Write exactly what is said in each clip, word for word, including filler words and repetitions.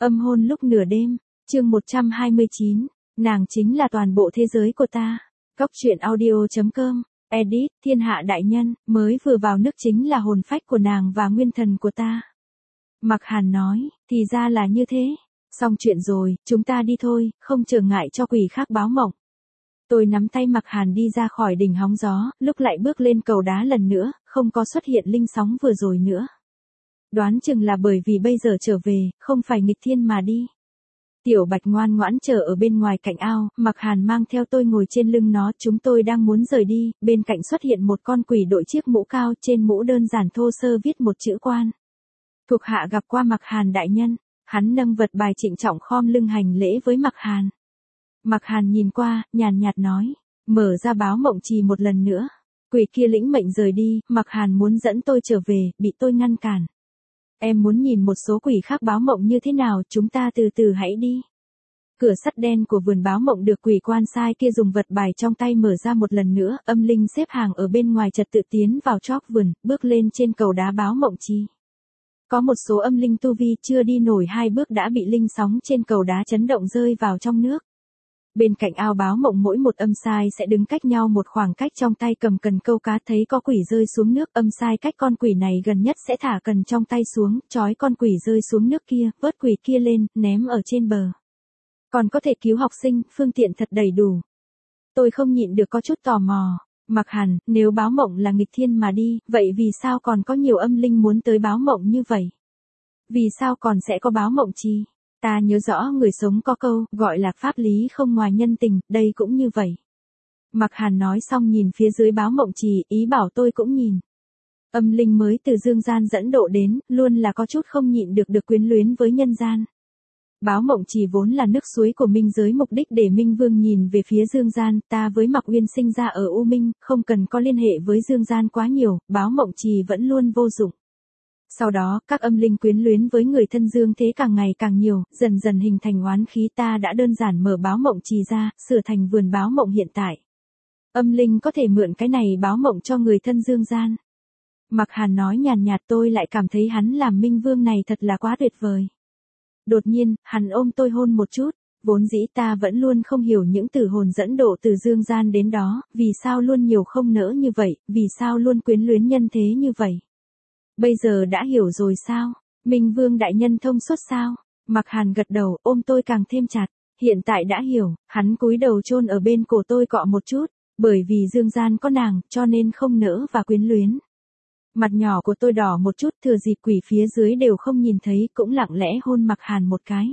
Âm hôn lúc nửa đêm, chương một trăm hai mươi chín, nàng chính là toàn bộ thế giới của ta. Cóc truyện audio chấm com, edit, thiên hạ đại nhân, mới vừa vào nước chính là hồn phách của nàng và nguyên thần của ta. Mặc Hàn nói, thì ra là như thế. Xong chuyện rồi, chúng ta đi thôi, không trở ngại cho quỷ khác báo mộng. Tôi nắm tay Mặc Hàn đi ra khỏi đỉnh hóng gió, lúc lại bước lên cầu đá lần nữa, không có xuất hiện linh sóng vừa rồi nữa. Đoán chừng là bởi vì bây giờ trở về, không phải nghịch thiên mà đi. Tiểu Bạch ngoan ngoãn chờ ở bên ngoài cạnh ao, Mặc Hàn mang theo tôi ngồi trên lưng nó, chúng tôi đang muốn rời đi, bên cạnh xuất hiện một con quỷ đội chiếc mũ cao, trên mũ đơn giản thô sơ viết một chữ quan. Thuộc hạ gặp qua Mặc Hàn đại nhân, hắn nâng vật bài trịnh trọng khom lưng hành lễ với Mặc Hàn. Mặc Hàn nhìn qua, nhàn nhạt nói, mở ra báo mộng trì một lần nữa. Quỷ kia lĩnh mệnh rời đi, Mặc Hàn muốn dẫn tôi trở về, bị tôi ngăn cản. Em muốn nhìn một số quỷ khác báo mộng như thế nào, chúng ta từ từ hãy đi. Cửa sắt đen của vườn báo mộng được quỷ quan sai kia dùng vật bài trong tay mở ra một lần nữa, âm linh xếp hàng ở bên ngoài trật tự tiến vào chóp vườn, bước lên trên cầu đá báo mộng trì. Có một số âm linh tu vi chưa đi nổi hai bước đã bị linh sóng trên cầu đá chấn động rơi vào trong nước. Bên cạnh ao báo mộng mỗi một âm sai sẽ đứng cách nhau một khoảng cách, trong tay cầm cần câu cá, thấy có quỷ rơi xuống nước, âm sai cách con quỷ này gần nhất sẽ thả cần trong tay xuống, trói con quỷ rơi xuống nước kia, vớt quỷ kia lên, ném ở trên bờ. Còn có thể cứu học sinh, phương tiện thật đầy đủ. Tôi không nhịn được có chút tò mò. Mặc Hàn, nếu báo mộng là nghịch thiên mà đi, vậy vì sao còn có nhiều âm linh muốn tới báo mộng như vậy? Vì sao còn sẽ có báo mộng trì? Ta nhớ rõ người sống có câu, gọi là pháp lý không ngoài nhân tình, đây cũng như vậy. Mặc Hàn nói xong nhìn phía dưới báo mộng trì, ý bảo tôi cũng nhìn. Âm linh mới từ dương gian dẫn độ đến, luôn là có chút không nhịn được được quyến luyến với nhân gian. Báo mộng trì vốn là nước suối của minh giới, mục đích để Minh Vương nhìn về phía dương gian, ta với Mặc Uyên sinh ra ở U Minh, không cần có liên hệ với dương gian quá nhiều, báo mộng trì vẫn luôn vô dụng. Sau đó, các âm linh quyến luyến với người thân dương thế càng ngày càng nhiều, dần dần hình thành oán khí, ta đã đơn giản mở báo mộng trì ra, sửa thành vườn báo mộng hiện tại. Âm linh có thể mượn cái này báo mộng cho người thân dương gian. Mặc Hàn nói nhàn nhạt, tôi lại cảm thấy hắn làm Minh Vương này thật là quá tuyệt vời. Đột nhiên, hắn ôm tôi hôn một chút, vốn dĩ ta vẫn luôn không hiểu những tử hồn dẫn độ từ dương gian đến đó, vì sao luôn nhiều không nỡ như vậy, vì sao luôn quyến luyến nhân thế như vậy. Bây giờ đã hiểu rồi sao? Minh Vương đại nhân thông suốt sao? Mặc Hàn gật đầu, ôm tôi càng thêm chặt. Hiện tại đã hiểu, hắn cúi đầu chôn ở bên cổ tôi cọ một chút, bởi vì dương gian có nàng, cho nên không nỡ và quyến luyến. Mặt nhỏ của tôi đỏ một chút, thừa dịp quỷ phía dưới đều không nhìn thấy, cũng lặng lẽ hôn Mặc Hàn một cái.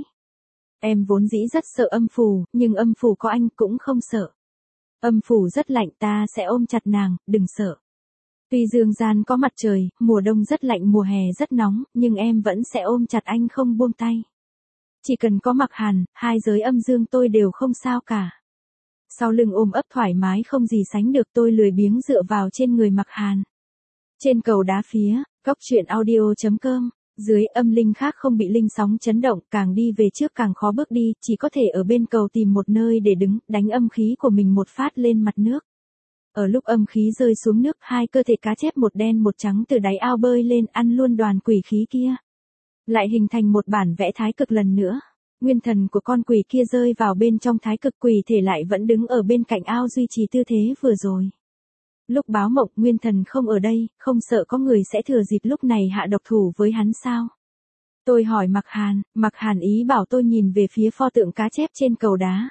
Em vốn dĩ rất sợ âm phù, nhưng âm phù có anh cũng không sợ. Âm phù rất lạnh, ta sẽ ôm chặt nàng, đừng sợ. Tuy dương gian có mặt trời, mùa đông rất lạnh, mùa hè rất nóng, nhưng em vẫn sẽ ôm chặt anh không buông tay. Chỉ cần có Mặc Hàn, hai giới âm dương tôi đều không sao cả. Sau lưng ôm ấp thoải mái không gì sánh được, tôi lười biếng dựa vào trên người Mặc Hàn. Trên cầu đá phía, cóc truyện audio chấm com, dưới âm linh khác không bị linh sóng chấn động, càng đi về trước càng khó bước đi, chỉ có thể ở bên cầu tìm một nơi để đứng, đánh âm khí của mình một phát lên mặt nước. Ở lúc âm khí rơi xuống nước, hai cơ thể cá chép một đen một trắng từ đáy ao bơi lên, ăn luôn đoàn quỷ khí kia. Lại hình thành một bản vẽ thái cực lần nữa. Nguyên thần của con quỷ kia rơi vào bên trong thái cực, quỷ thể lại vẫn đứng ở bên cạnh ao duy trì tư thế vừa rồi. Lúc báo mộng, nguyên thần không ở đây, không sợ có người sẽ thừa dịp lúc này hạ độc thủ với hắn sao? Tôi hỏi Mặc Hàn, Mặc Hàn ý bảo tôi nhìn về phía pho tượng cá chép trên cầu đá.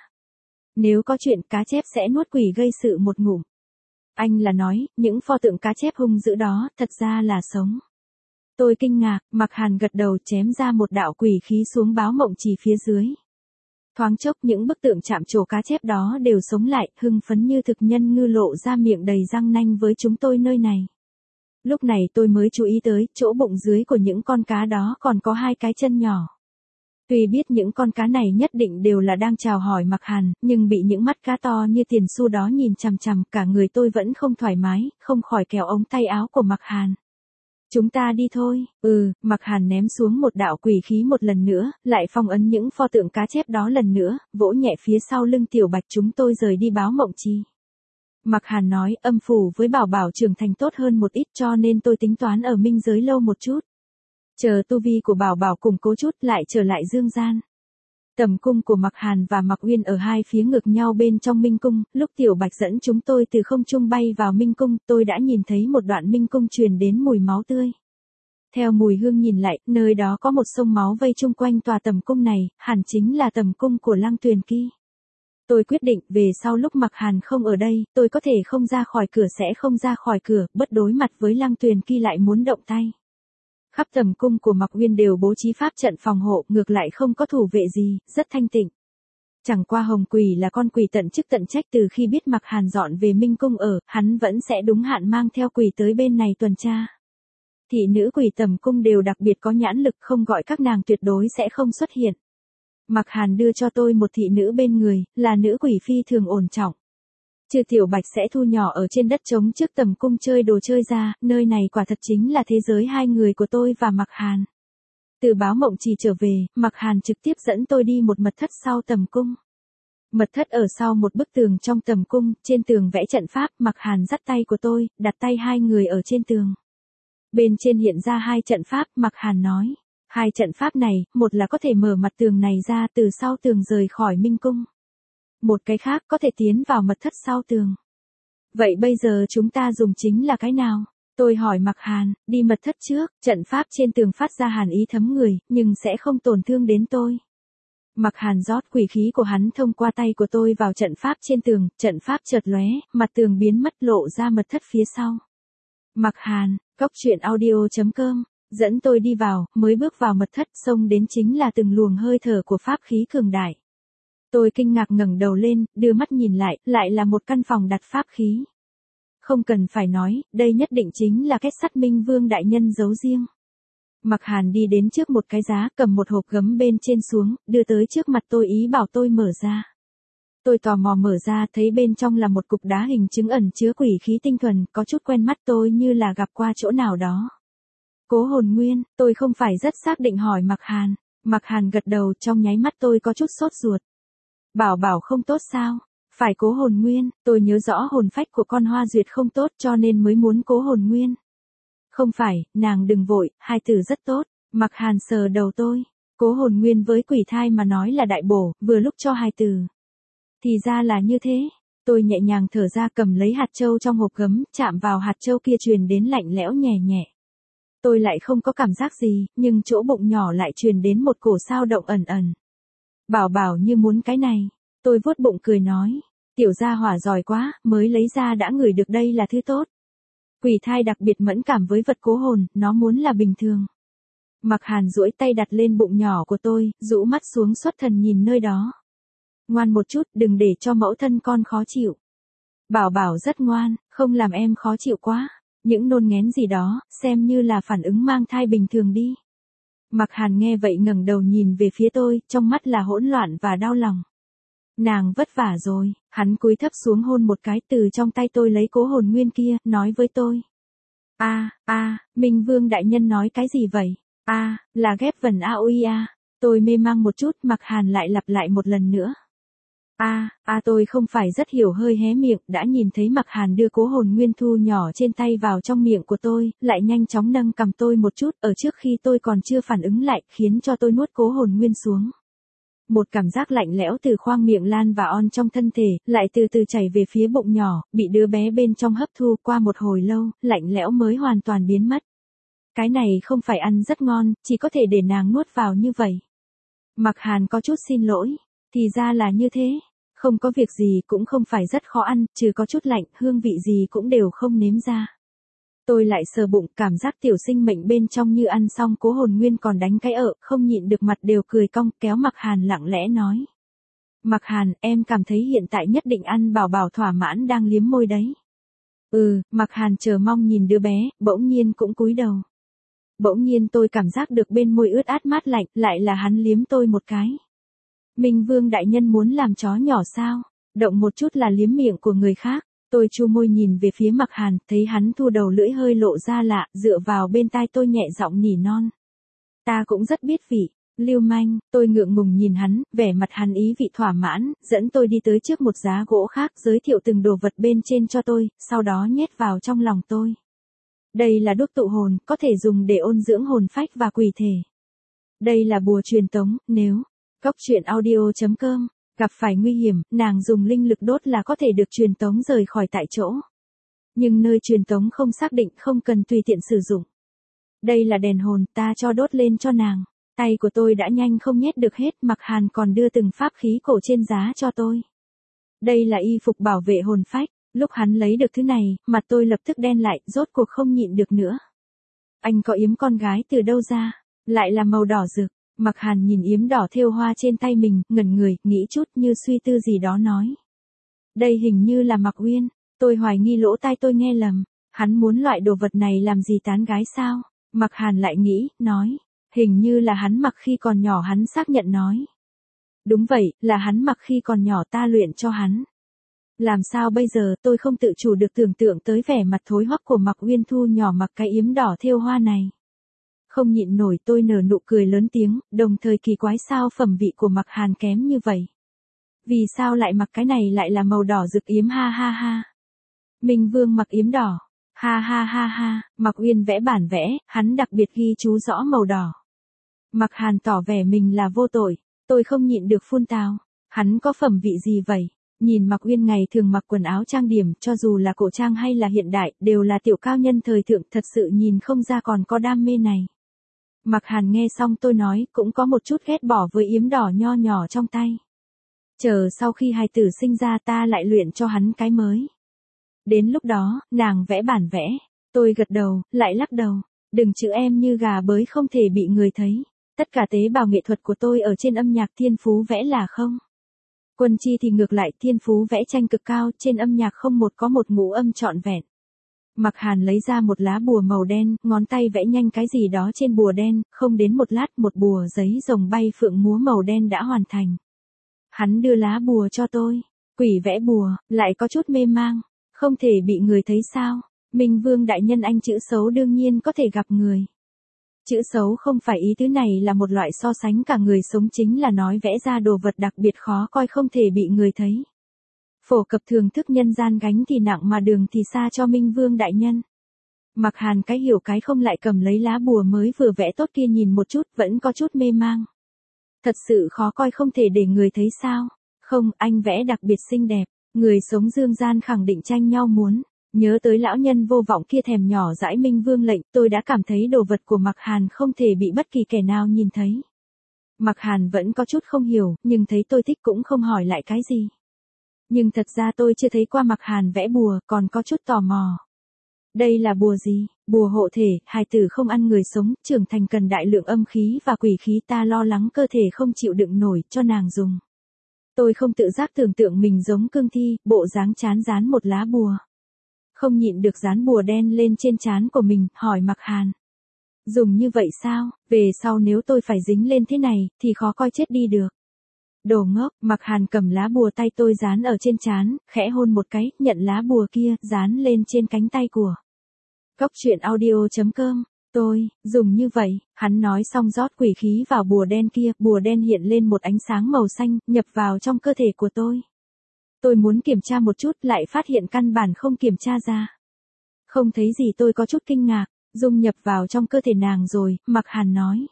Nếu có chuyện, cá chép sẽ nuốt quỷ gây sự một ngụm. Anh là nói, những pho tượng cá chép hung dữ đó, thật ra là sống. Tôi kinh ngạc, Mặc Hàn gật đầu, chém ra một đạo quỷ khí xuống báo mộng trì phía dưới. Thoáng chốc những bức tượng chạm trổ cá chép đó đều sống lại, hưng phấn như thực nhân ngư lộ ra miệng đầy răng nanh với chúng tôi nơi này. Lúc này tôi mới chú ý tới, chỗ bụng dưới của những con cá đó còn có hai cái chân nhỏ. Tuy biết những con cá này nhất định đều là đang chào hỏi Mặc Hàn, nhưng bị những mắt cá to như tiền xu đó nhìn chằm chằm, cả người tôi vẫn không thoải mái, không khỏi kéo ống tay áo của Mặc Hàn. Chúng ta đi thôi. Ừ, Mặc Hàn ném xuống một đạo quỷ khí một lần nữa, lại phong ấn những pho tượng cá chép đó lần nữa, vỗ nhẹ phía sau lưng Tiểu Bạch, chúng tôi rời đi báo mộng trì. Mặc Hàn nói, âm phủ với Bảo Bảo trưởng thành tốt hơn một ít, cho nên tôi tính toán ở minh giới lâu một chút. Chờ tu vi của Bảo Bảo củng cố chút lại trở lại dương gian. Tầm cung của Mạc Hàn và Mạc Uyên ở hai phía ngược nhau bên trong Minh Cung, lúc Tiểu Bạch dẫn chúng tôi từ không trung bay vào Minh Cung, tôi đã nhìn thấy một đoạn Minh Cung truyền đến mùi máu tươi. Theo mùi hương nhìn lại, nơi đó có một sông máu vây chung quanh tòa tầm cung này, hẳn chính là tầm cung của Lăng Tuyền Kỳ. Tôi quyết định, về sau lúc Mạc Hàn không ở đây, tôi có thể không ra khỏi cửa sẽ không ra khỏi cửa, bất đối mặt với Lăng Tuyền Kỳ lại muốn động tay. Khắp tầm cung của Mạc Uyên đều bố trí pháp trận phòng hộ, ngược lại không có thủ vệ gì, rất thanh tịnh. Chẳng qua Hồng Quỷ là con quỷ tận chức tận trách, từ khi biết Mạc Hàn dọn về Minh Cung ở, hắn vẫn sẽ đúng hạn mang theo quỷ tới bên này tuần tra. Thị nữ quỷ tầm cung đều đặc biệt có nhãn lực, không gọi các nàng tuyệt đối sẽ không xuất hiện. Mạc Hàn đưa cho tôi một thị nữ bên người, là nữ quỷ phi thường ổn trọng. Trừ Tiểu Bạch sẽ thu nhỏ ở trên đất trống trước tầm cung chơi đồ chơi ra, nơi này quả thật chính là thế giới hai người của tôi và Mạc Hàn. Từ Báo Mộng Trì trở về, Mạc Hàn trực tiếp dẫn tôi đi một mật thất sau tầm cung. Mật thất ở sau một bức tường trong tầm cung, trên tường vẽ trận pháp, Mạc Hàn dắt tay của tôi, đặt tay hai người ở trên tường. Bên trên hiện ra hai trận pháp, Mạc Hàn nói. Hai trận pháp này, một là có thể mở mặt tường này ra từ sau tường rời khỏi Minh Cung. Một cái khác có thể tiến vào mật thất sau tường. Vậy bây giờ chúng ta dùng chính là cái nào? Tôi hỏi Mạc Hàn, đi mật thất trước, trận pháp trên tường phát ra hàn ý thấm người, nhưng sẽ không tổn thương đến tôi. Mạc Hàn rót quỷ khí của hắn thông qua tay của tôi vào trận pháp trên tường, trận pháp chợt lóe, mặt tường biến mất lộ ra mật thất phía sau. Mạc Hàn, cốc truyện audio chấm com, dẫn tôi đi vào, mới bước vào mật thất, xông đến chính là từng luồng hơi thở của pháp khí cường đại. Tôi kinh ngạc ngẩng đầu lên, đưa mắt nhìn lại, lại là một căn phòng đặt pháp khí. Không cần phải nói, đây nhất định chính là kết sắt Minh Vương đại nhân giấu riêng. Mạc Hàn đi đến trước một cái giá, cầm một hộp gấm bên trên xuống, đưa tới trước mặt tôi ý bảo tôi mở ra. Tôi tò mò mở ra, thấy bên trong là một cục đá hình trứng ẩn chứa quỷ khí tinh thuần, có chút quen mắt, tôi như là gặp qua chỗ nào đó. Cố Hồn Nguyên, tôi không phải rất xác định hỏi Mạc Hàn. Mạc Hàn gật đầu, trong nháy mắt tôi có chút sốt ruột. Bảo Bảo không tốt sao? Phải Cố Hồn Nguyên, tôi nhớ rõ hồn phách của con Hoa Duyệt không tốt cho nên mới muốn Cố Hồn Nguyên. Không phải, nàng đừng vội, hai từ rất tốt. Mạc Hàn sờ đầu tôi. Cố Hồn Nguyên với quỷ thai mà nói là đại bổ, vừa lúc cho hai từ. Thì ra là như thế. Tôi nhẹ nhàng thở ra, cầm lấy hạt châu trong hộp gấm, chạm vào hạt châu kia truyền đến lạnh lẽo nhẹ nhẹ. Tôi lại không có cảm giác gì, nhưng chỗ bụng nhỏ lại truyền đến một cổ sao động ẩn ẩn. Bảo Bảo như muốn cái này. Tôi vuốt bụng cười nói. Tiểu gia hỏa giỏi quá, mới lấy ra đã ngửi được đây là thứ tốt. Quỷ thai đặc biệt mẫn cảm với vật cố hồn, nó muốn là bình thường. Mạc Hàn duỗi tay đặt lên bụng nhỏ của tôi, rũ mắt xuống xuất thần nhìn nơi đó. Ngoan một chút, đừng để cho mẫu thân con khó chịu. Bảo Bảo rất ngoan, không làm em khó chịu quá. Những nôn ngén gì đó, xem như là phản ứng mang thai bình thường đi. Mạc Hàn nghe vậy ngẩng đầu nhìn về phía tôi, trong mắt là hỗn loạn và đau lòng. Nàng vất vả rồi, hắn cúi thấp xuống hôn một cái, từ trong tay tôi lấy Cố Hồn Nguyên kia, nói với tôi. A, a, Minh Vương đại nhân nói cái gì vậy? A, là ghép vần a ui a. Tôi mê mang một chút, Mạc Hàn lại lặp lại một lần nữa. A, a tôi không phải rất hiểu, hơi hé miệng, đã nhìn thấy Mạc Hàn đưa Cố Hồn Nguyên thu nhỏ trên tay vào trong miệng của tôi, lại nhanh chóng nâng cầm tôi một chút, ở trước khi tôi còn chưa phản ứng lại, khiến cho tôi nuốt Cố Hồn Nguyên xuống. Một cảm giác lạnh lẽo từ khoang miệng lan vào on trong thân thể, lại từ từ chảy về phía bụng nhỏ, bị đứa bé bên trong hấp thu, qua một hồi lâu, lạnh lẽo mới hoàn toàn biến mất. Cái này không phải ăn rất ngon, chỉ có thể để nàng nuốt vào như vậy. Mạc Hàn có chút xin lỗi, thì ra là như thế. Không có việc gì, cũng không phải rất khó ăn, trừ có chút lạnh, hương vị gì cũng đều không nếm ra. Tôi lại sờ bụng, cảm giác tiểu sinh mệnh bên trong như ăn xong Cố Hồn Nguyên còn đánh cái ợ, không nhịn được mặt đều cười cong, kéo Mạc Hàn lặng lẽ nói. Mạc Hàn, em cảm thấy hiện tại nhất định ăn Bảo Bảo thỏa mãn đang liếm môi đấy. Ừ, Mạc Hàn chờ mong nhìn đứa bé, bỗng nhiên cũng cúi đầu. Bỗng nhiên tôi cảm giác được bên môi ướt át mát lạnh, lại là hắn liếm tôi một cái. Minh Vương đại nhân muốn làm chó nhỏ sao? Động một chút là liếm miệng của người khác. Tôi chu môi nhìn về phía Mạc Hàn, thấy hắn thu đầu lưỡi hơi lộ ra lạ, dựa vào bên tai tôi nhẹ giọng nỉ non. Ta cũng rất biết vị. Lưu manh, tôi ngượng ngùng nhìn hắn, vẻ mặt hắn ý vị thỏa mãn, dẫn tôi đi tới trước một giá gỗ khác, giới thiệu từng đồ vật bên trên cho tôi, sau đó nhét vào trong lòng tôi. Đây là đúc tụ hồn, có thể dùng để ôn dưỡng hồn phách và quỷ thể. Đây là bùa truyền tống, nếu Cốc truyện audio chấm com gặp phải nguy hiểm, nàng dùng linh lực đốt là có thể được truyền tống rời khỏi tại chỗ. Nhưng nơi truyền tống không xác định, không cần tùy tiện sử dụng. Đây là đèn hồn, ta cho đốt lên cho nàng. Tay của tôi đã nhanh không nhét được hết, Mặc Hàn còn đưa từng pháp khí cổ trên giá cho tôi. Đây là y phục bảo vệ hồn phách. Lúc hắn lấy được thứ này, mặt tôi lập tức đen lại, rốt cuộc không nhịn được nữa. Anh có yếm con gái từ đâu ra? Lại là màu đỏ rực. Mặc Hàn nhìn yếm đỏ thêu hoa trên tay mình, ngẩn người, nghĩ chút như suy tư gì đó nói. Đây hình như là Mặc Uyên. Tôi hoài nghi lỗ tai tôi nghe lầm. Hắn muốn loại đồ vật này làm gì tán gái sao? Mặc Hàn lại nghĩ, nói. Hình như là hắn mặc khi còn nhỏ, hắn xác nhận nói. Đúng vậy, là hắn mặc khi còn nhỏ, ta luyện cho hắn. Làm sao bây giờ, tôi không tự chủ được tưởng tượng tới vẻ mặt thối hoắc của Mặc Uyên Thu nhỏ mặc cái yếm đỏ thêu hoa này. Không nhịn nổi, tôi nở nụ cười lớn tiếng, đồng thời kỳ quái sao phẩm vị của Mặc Hàn kém như vậy. Vì sao lại mặc cái này lại là màu đỏ rực yếm, ha ha ha. Minh Vương mặc yếm đỏ, ha ha ha ha. Mặc Uyên vẽ bản vẽ, hắn đặc biệt ghi chú rõ màu đỏ. Mặc Hàn tỏ vẻ mình là vô tội, tôi không nhịn được phun tào. Hắn có phẩm vị gì vậy? Nhìn Mặc Uyên ngày thường mặc quần áo trang điểm, cho dù là cổ trang hay là hiện đại, đều là tiểu cao nhân thời thượng, thật sự nhìn không ra còn có đam mê này. Mặc Hàn nghe xong tôi nói, cũng có một chút ghét bỏ với yếm đỏ nho nhỏ trong tay. Chờ sau khi hài tử sinh ra ta lại luyện cho hắn cái mới. Đến lúc đó, nàng vẽ bản vẽ. Tôi gật đầu, lại lắc đầu. Đừng chữ em như gà bới không thể bị người thấy. Tất cả tế bào nghệ thuật của tôi ở trên âm nhạc thiên phú vẽ là không. Quân Chi thì ngược lại, thiên phú vẽ tranh cực cao, trên âm nhạc không một có một ngũ âm trọn vẹn. Mặc Hàn lấy ra một lá bùa màu đen, ngón tay vẽ nhanh cái gì đó trên bùa đen, không đến một lát một bùa giấy rồng bay phượng múa màu đen đã hoàn thành. Hắn đưa lá bùa cho tôi. Quỷ vẽ bùa, lại có chút mê mang. Không thể bị người thấy sao? Minh Vương đại nhân, anh chữ xấu đương nhiên có thể gặp người. Chữ xấu không phải ý tứ này, là một loại so sánh cả người sống, chính là nói vẽ ra đồ vật đặc biệt khó coi không thể bị người thấy. Phổ cập thưởng thức nhân gian, gánh thì nặng mà đường thì xa cho Minh Vương đại nhân. Mặc Hàn cái hiểu cái không lại cầm lấy lá bùa mới vừa vẽ tốt kia nhìn một chút, vẫn có chút mê mang. Thật sự khó coi không thể để người thấy sao? Không, anh vẽ đặc biệt xinh đẹp, người sống dương gian khẳng định tranh nhau muốn. Nhớ tới lão nhân vô vọng kia thèm nhỏ dãi Minh Vương lệnh, tôi đã cảm thấy đồ vật của Mặc Hàn không thể bị bất kỳ kẻ nào nhìn thấy. Mặc Hàn vẫn có chút không hiểu, nhưng thấy tôi thích cũng không hỏi lại cái gì. Nhưng thật ra tôi chưa thấy qua Mặc Hàn vẽ bùa, còn có chút tò mò. Đây là bùa gì? Bùa hộ thể, hài tử không ăn người sống, trưởng thành cần đại lượng âm khí và quỷ khí, ta lo lắng cơ thể không chịu đựng nổi, cho nàng dùng. Tôi không tự giác tưởng tượng mình giống cương thi, bộ dáng chán dán một lá bùa. Không nhịn được dán bùa đen lên trên trán của mình, hỏi Mặc Hàn. Dùng như vậy sao? Về sau nếu tôi phải dính lên thế này, thì khó coi chết đi được. Đồ ngốc. Mặc Hàn cầm lá bùa tay tôi dán ở trên trán, khẽ hôn một cái, nhận lá bùa kia, dán lên trên cánh tay của. Cốc truyện audio chấm com. Tôi, dùng như vậy, hắn nói xong rót quỷ khí vào bùa đen kia, bùa đen hiện lên một ánh sáng màu xanh, nhập vào trong cơ thể của tôi. Tôi muốn kiểm tra một chút, lại phát hiện căn bản không kiểm tra ra. Không thấy gì, tôi có chút kinh ngạc, dung nhập vào trong cơ thể nàng rồi, Mặc Hàn nói.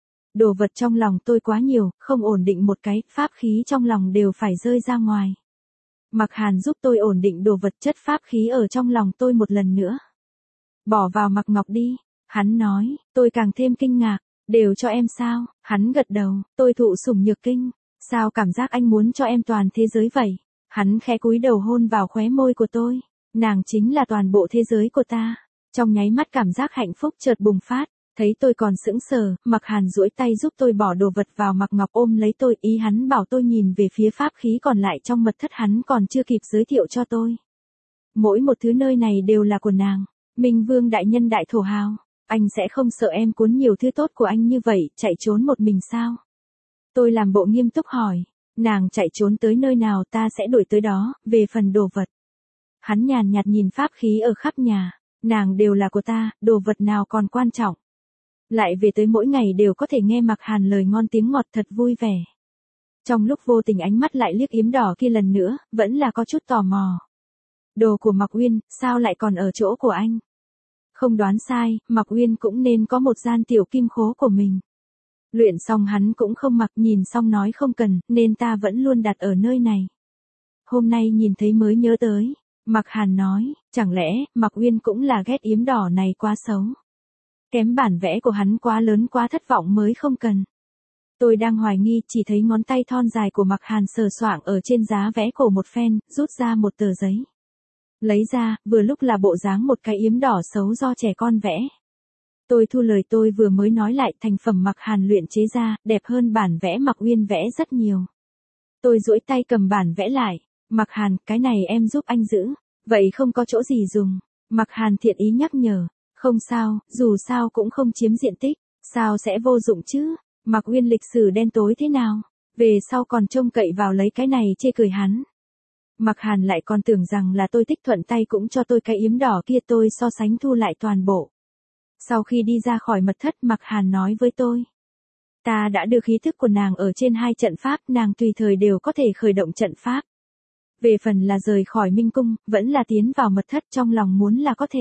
Đồ vật trong lòng tôi quá nhiều, không ổn định một cái, pháp khí trong lòng đều phải rơi ra ngoài. Mặc Hàn giúp tôi ổn định đồ vật, chất pháp khí ở trong lòng tôi một lần nữa. Bỏ vào Mặc Ngọc đi, hắn nói, tôi càng thêm kinh ngạc, đều cho em sao? Hắn gật đầu, tôi thụ sủng nhược kinh, sao cảm giác anh muốn cho em toàn thế giới vậy? Hắn khẽ cúi đầu hôn vào khóe môi của tôi, nàng chính là toàn bộ thế giới của ta. Trong nháy mắt cảm giác hạnh phúc chợt bùng phát, thấy tôi còn sững sờ, Mặc Hàn duỗi tay giúp tôi bỏ đồ vật vào, Mặc Ngọc ôm lấy tôi, ý hắn bảo tôi nhìn về phía pháp khí còn lại trong mật thất hắn còn chưa kịp giới thiệu cho tôi. Mỗi một thứ nơi này đều là của nàng. Minh Vương đại nhân đại thổ hào, anh sẽ không sợ em cuốn nhiều thứ tốt của anh như vậy, chạy trốn một mình sao? Tôi làm bộ nghiêm túc hỏi, nàng chạy trốn tới nơi nào ta sẽ đuổi tới đó, về phần đồ vật. Hắn nhàn nhạt nhìn pháp khí ở khắp nhà, nàng đều là của ta, đồ vật nào còn quan trọng. Lại về tới mỗi ngày đều có thể nghe Mặc Hàn lời ngon tiếng ngọt, thật vui vẻ. Trong lúc vô tình ánh mắt lại liếc yếm đỏ kia lần nữa, vẫn là có chút tò mò. Đồ của Mặc Uyên, sao lại còn ở chỗ của anh? Không đoán sai, Mạc Uyên cũng nên có một gian tiểu kim khố của mình. Luyện xong hắn cũng không mặc, nhìn xong nói không cần, nên ta vẫn luôn đặt ở nơi này. Hôm nay nhìn thấy mới nhớ tới. Mạc Hàn nói, chẳng lẽ, Mạc Uyên cũng là ghét yếm đỏ này quá xấu. Kém bản vẽ của hắn quá lớn quá thất vọng mới không cần. Tôi đang hoài nghi, chỉ thấy ngón tay thon dài của Mạc Hàn sờ soạng ở trên giá vẽ cổ một phen, rút ra một tờ giấy. Lấy ra, vừa lúc là bộ dáng một cái yếm đỏ xấu do trẻ con vẽ. Tôi thu lời tôi vừa mới nói lại, thành phẩm Mạc Hàn luyện chế ra, đẹp hơn bản vẽ Mạc Uyên vẽ rất nhiều. Tôi duỗi tay cầm bản vẽ lại. Mạc Hàn, cái này em giúp anh giữ. Vậy không có chỗ gì dùng. Mạc Hàn thiện ý nhắc nhở. Không sao, dù sao cũng không chiếm diện tích. Sao sẽ vô dụng chứ? Mạc Uyên lịch sử đen tối thế nào? Về sau còn trông cậy vào lấy cái này chê cười hắn. Mạc Hàn lại còn tưởng rằng là tôi thích, thuận tay cũng cho tôi cái yếm đỏ kia, tôi so sánh thu lại toàn bộ. Sau khi đi ra khỏi mật thất, Mạc Hàn nói với tôi. Ta đã đưa khí thức của nàng ở trên hai trận pháp, nàng tùy thời đều có thể khởi động trận pháp. Về phần là rời khỏi Minh Cung, vẫn là tiến vào mật thất, trong lòng muốn là có thể.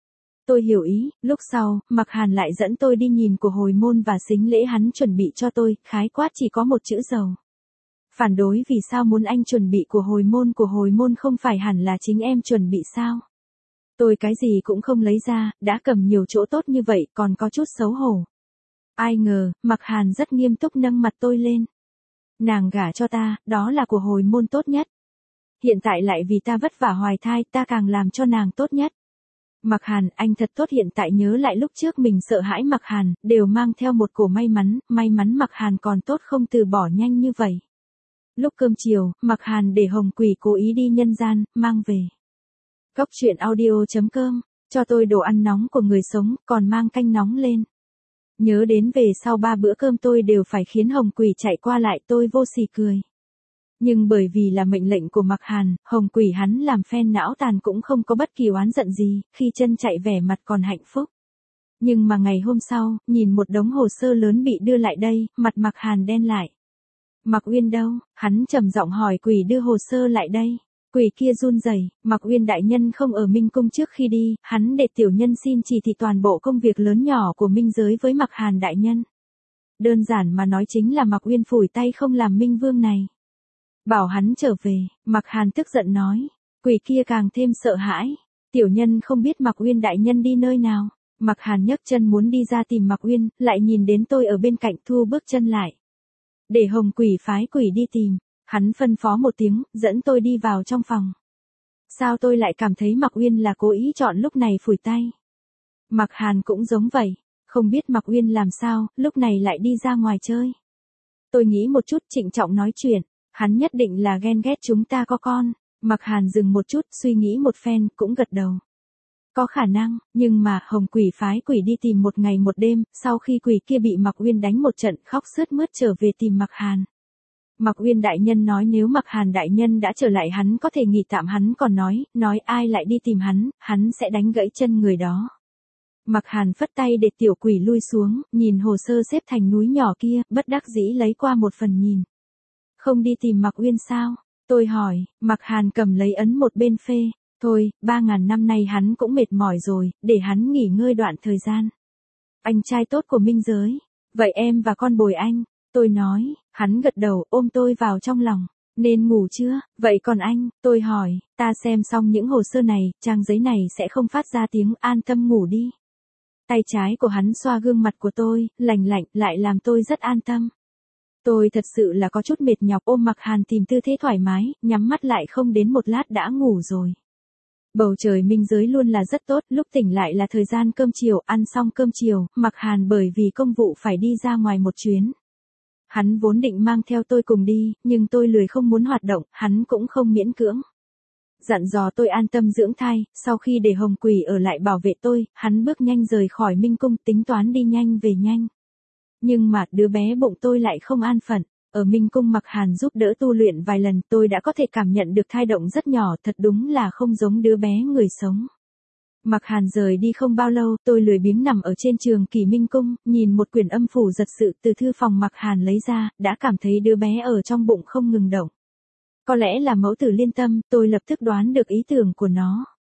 Tôi hiểu ý, lúc sau, Mạc Hàn lại dẫn tôi đi nhìn của hồi môn và sính lễ hắn chuẩn bị cho tôi, khái quát chỉ có một chữ dầu. Phản đối, vì sao muốn anh chuẩn bị của hồi môn, của hồi môn không phải hẳn là chính em chuẩn bị sao? Tôi cái gì cũng không lấy ra, đã cầm nhiều chỗ tốt như vậy, còn có chút xấu hổ. Ai ngờ, Mạc Hàn rất nghiêm túc nâng mặt tôi lên. Nàng gả cho ta, đó là của hồi môn tốt nhất. Hiện tại lại vì ta vất vả hoài thai, ta càng làm cho nàng tốt nhất. Mạc Hàn, anh thật tốt. Hiện tại nhớ lại lúc trước mình sợ hãi Mạc Hàn, đều mang theo một cổ may mắn, may mắn Mạc Hàn còn tốt không từ bỏ nhanh như vậy. Lúc cơm chiều, Mạc Hàn để Hồng Quỷ cố ý đi nhân gian, mang về. Cốc truyện audio chấm com, cho tôi đồ ăn nóng của người sống, còn mang canh nóng lên. Nhớ đến về sau ba bữa cơm tôi đều phải khiến Hồng Quỷ chạy qua lại, tôi vô sỉ cười. Nhưng bởi vì là mệnh lệnh của Mạc Hàn, Hồng Quỷ hắn làm phen não tàn cũng không có bất kỳ oán giận gì, khi chân chạy vẻ mặt còn hạnh phúc. Nhưng mà ngày hôm sau, nhìn một đống hồ sơ lớn bị đưa lại đây, mặt Mạc Hàn đen lại. Mạc Uyên đâu? Hắn trầm giọng hỏi. Quỷ đưa hồ sơ lại đây. Quỷ kia run rẩy. Mạc Uyên đại nhân không ở Minh Cung trước khi đi, hắn để tiểu nhân xin chỉ thị toàn bộ công việc lớn nhỏ của Minh giới với Mạc Hàn đại nhân. Đơn giản mà nói chính là Mạc Uyên phủi tay không làm Minh Vương này. Bảo hắn trở về. Mạc Hàn tức giận nói. Quỷ kia càng thêm sợ hãi. Tiểu nhân không biết Mạc Uyên đại nhân đi nơi nào. Mạc Hàn nhấc chân muốn đi ra tìm Mạc Uyên, lại nhìn đến tôi ở bên cạnh, thu bước chân lại. Để Hồng Quỷ phái quỷ đi tìm. Hắn phân phó một tiếng, dẫn tôi đi vào trong phòng. Sao tôi lại cảm thấy Mạc Uyên là cố ý chọn lúc này phủi tay? Mạc Hàn cũng giống vậy. Không biết Mạc Uyên làm sao, lúc này lại đi ra ngoài chơi. Tôi nghĩ một chút, trịnh trọng nói chuyện. Hắn nhất định là ghen ghét chúng ta có con. Mạc Hàn dừng một chút, suy nghĩ một phen, cũng gật đầu. Có khả năng, nhưng mà Hồng Quỷ phái quỷ đi tìm một ngày một đêm, sau khi quỷ kia bị Mạc Uyên đánh một trận, khóc sướt mướt trở về tìm Mạc Hàn. Mạc Uyên đại nhân nói nếu Mạc Hàn đại nhân đã trở lại hắn có thể nghỉ tạm, hắn còn nói, nói ai lại đi tìm hắn, hắn sẽ đánh gãy chân người đó. Mạc Hàn phất tay để tiểu quỷ lui xuống, nhìn hồ sơ xếp thành núi nhỏ kia, bất đắc dĩ lấy qua một phần nhìn. Không đi tìm Mạc Uyên sao? Tôi hỏi. Mạc Hàn cầm lấy ấn một bên phê. Thôi, ba ngàn năm nay hắn cũng mệt mỏi rồi, để hắn nghỉ ngơi đoạn thời gian. Anh trai tốt của Minh giới. Vậy em và con bồi anh. Tôi nói. Hắn gật đầu, ôm tôi vào trong lòng. Nên ngủ chưa? Vậy còn anh? Tôi hỏi. Ta xem xong những hồ sơ này, trang giấy này sẽ không phát ra tiếng, an tâm ngủ đi. Tay trái của hắn xoa gương mặt của tôi, lành lạnh, lại làm tôi rất an tâm. Tôi thật sự là có chút mệt nhọc, ôm Mạc Hàn tìm tư thế thoải mái, nhắm mắt lại không đến một lát đã ngủ rồi. Bầu trời Minh giới luôn là rất tốt, lúc tỉnh lại là thời gian cơm chiều, ăn xong cơm chiều, Mạc Hàn bởi vì công vụ phải đi ra ngoài một chuyến. Hắn vốn định mang theo tôi cùng đi, nhưng tôi lười không muốn hoạt động, hắn cũng không miễn cưỡng. Dặn dò tôi an tâm dưỡng thai, sau khi để Hồng Quỷ ở lại bảo vệ tôi, hắn bước nhanh rời khỏi Minh Cung, tính toán đi nhanh về nhanh. Nhưng mà đứa bé bụng tôi lại không an phận. Ở Minh Cung Mạc Hàn giúp đỡ tu luyện vài lần, tôi đã có thể cảm nhận được thai động rất nhỏ, thật đúng là không giống đứa bé người sống. Mạc Hàn rời đi không bao lâu, tôi lười biếng nằm ở trên trường kỷ Minh Cung, nhìn một quyển âm phủ giật sự từ thư phòng Mạc Hàn lấy ra, đã cảm thấy đứa bé ở trong bụng không ngừng động. Có lẽ là mẫu tử liên tâm, tôi lập tức đoán được ý tưởng của nó.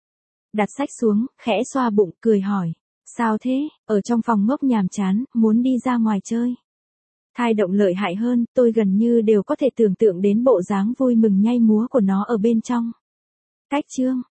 Đặt sách xuống, khẽ xoa bụng, cười hỏi. Sao thế, ở trong phòng ngốc nhàm chán, muốn đi ra ngoài chơi. Thai động lợi hại hơn, tôi gần như đều có thể tưởng tượng đến bộ dáng vui mừng nhảy múa của nó ở bên trong. Cách chương.